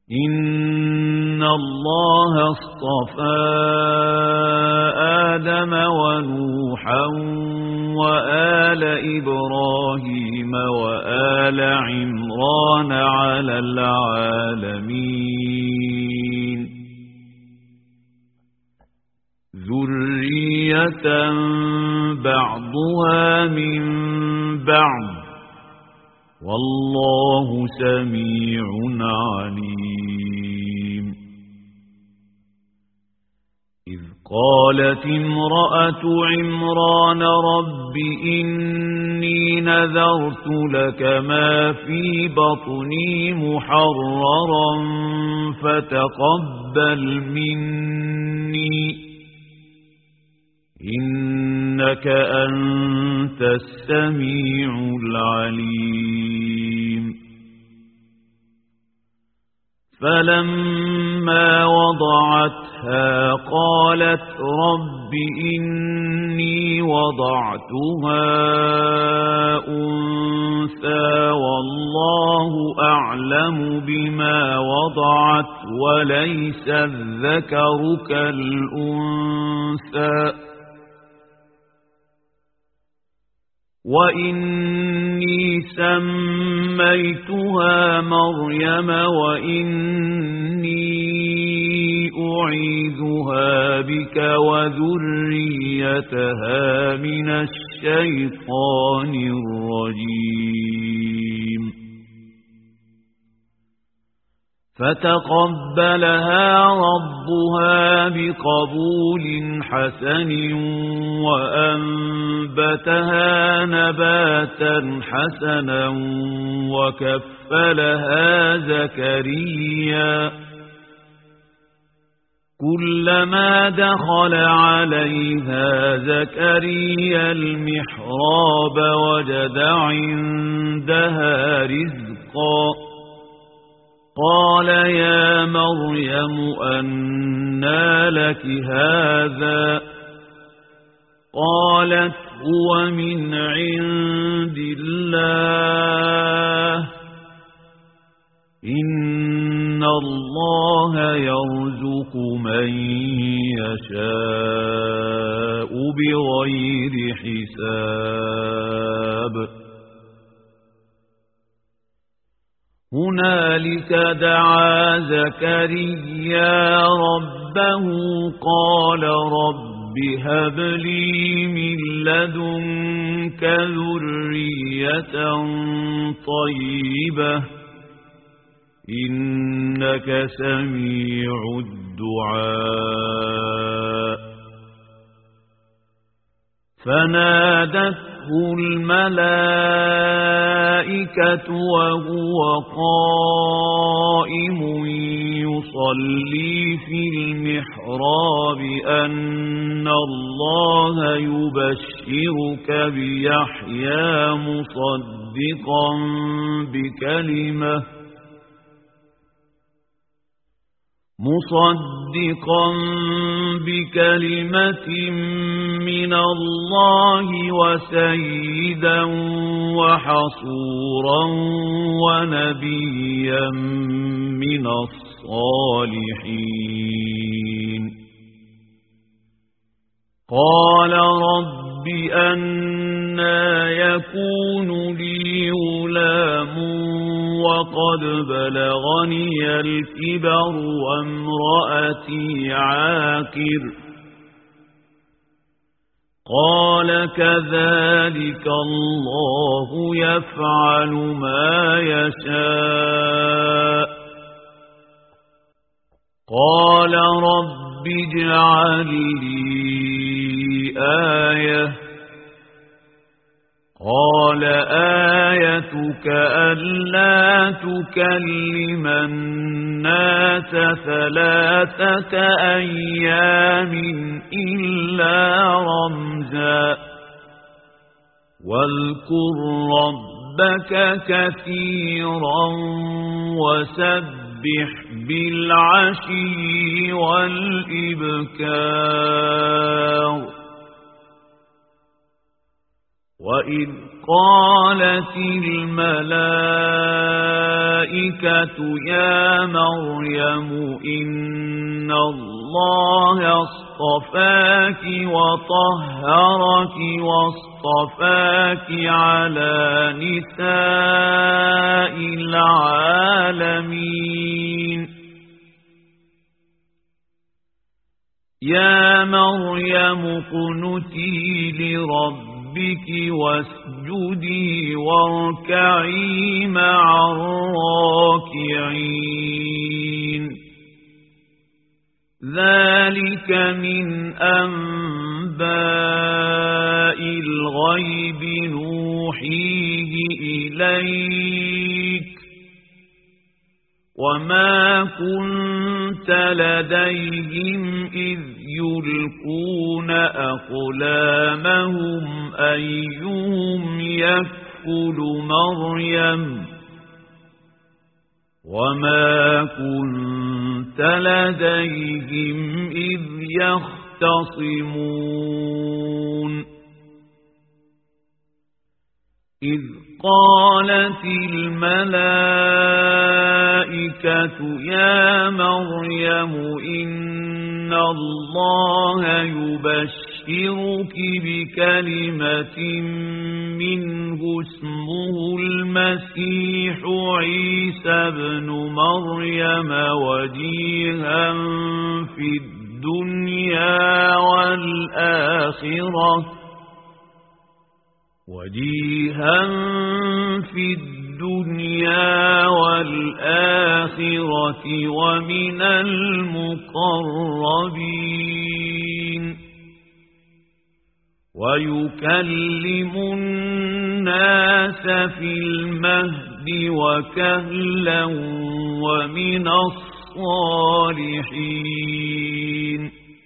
إن الله اصطفى آدم ونوحا وآل إبراهيم وآل عمران على العالمين ذرية بعضها من بعض والله سميع عليم إذ قالت امرأة عمران رب إني نذرت لك ما في بطني محررا فتقبل مني إنك أنت السميع العليم فلما وضعتها قالت رب إني وضعتها أنثى والله أعلم بما وضعت وليس الذكر كالأنثى وإني سميتها مريم وإني أعيذها بك وذريتها من الشيطان الرجيم فتقبلها ربها بقبول حسن وأنبتها نباتا حسنا وكفلها زكريا كلما دخل عليها زكريا المحراب وجد عندها رزقا قال يا مريم أنى لك هذا قالت هو من عند الله إن الله يرزق من يشاء بغير حساب هنالك دعا زكريا ربه قال رب هب لي من لدنك ذرية طيبة إنك سميع الدعاء فنادته الملائكة وهو قائم يصلي في المحراب أن الله يبشرك بيحيى مصدقا بكلمة من الله وسيدا وحصورا ونبيا من الصالحين قال رب أنى يكون لي غلام وقد بلغني الكبر وامرأتي عاقر قال كذلك الله يفعل ما يشاء قال رب اجعل لي آية قال آيتك ألا تكلم الناس 3 أيام إلا رمزا واذكر ربك كثيرا وسبح بالعشي والإبكار وإذ قالت الملائكة يا مريم إن الله اصطفاك وطهرك واصطفاك على نساء العالمين يا مريم اقنتي لربك واسجدي واركعي مع الراكعين ذلك من أنباء الغيب نوحيه إليك وما كنت لديهم إذ يلقون أقلامهم أيهم يكفل مريم وما كنت لديهم إذ يختصمون إذ قالت الملائكة يا مريم إن الله يبشرك بكلمة منه اسمه المسيح عيسى ابن مريم وجيها في الدنيا والآخرة ومن المقربين ويكلم الناس في المهد وكهلا ومن الصالحين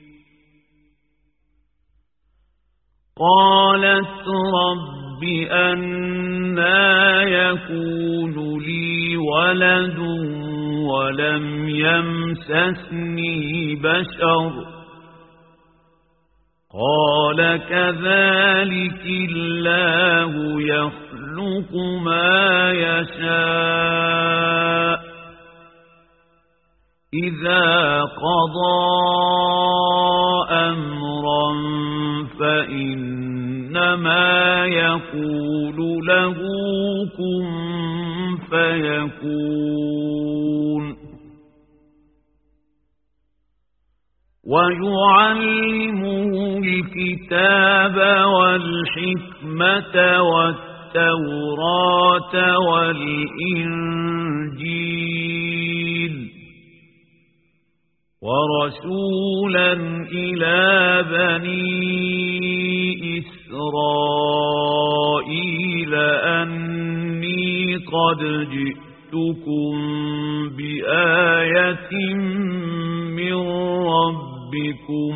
قالت رب أنى يكون لي ولد ولم يمسسني بشر قال كذلك الله يخلق ما يشاء إذا قضى أمرا فإنما يقول له كن فيكون ويعلمه الكتاب والحكمة والتوراة والإنجيل ورسولا إلى بني إسرائيل أني قد جئتكم بآية من ربكم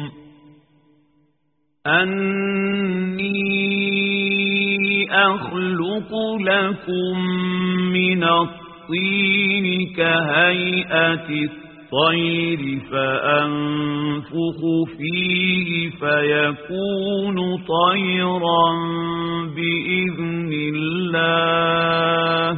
أني أخلق لكم من الطين كهيئة الطير فأنفخ فيه فيكون طيرا بإذن الله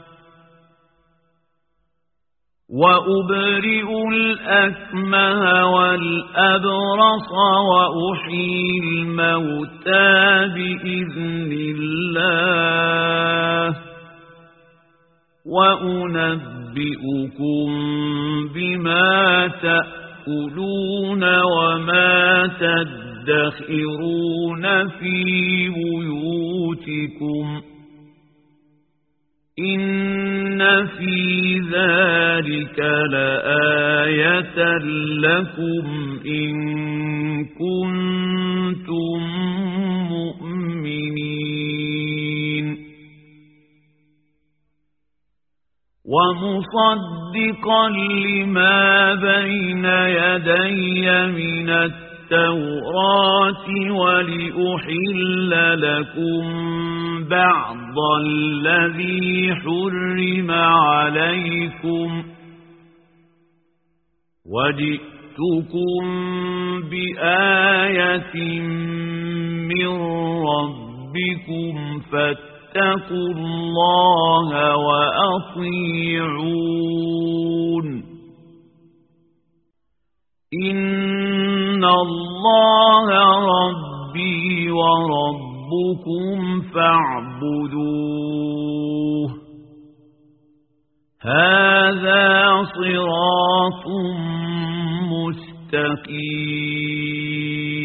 وأبرئ الأكمه والأبرص وأحيي الموتى بإذن الله وأنبئكم بما تأكلون وما تدخرون في بيوتكم إن في ذلك لآية لكم إن كنتم مؤمنين ومصدقا لما بين يدي من التوراة ولأحل لكم بعض الذي حرم عليكم وجئتكم بآية من ربكم فاتقوا فاتقوا الله وأطيعون إن الله ربي وربكم فاعبدوه هذا صراط مستقيم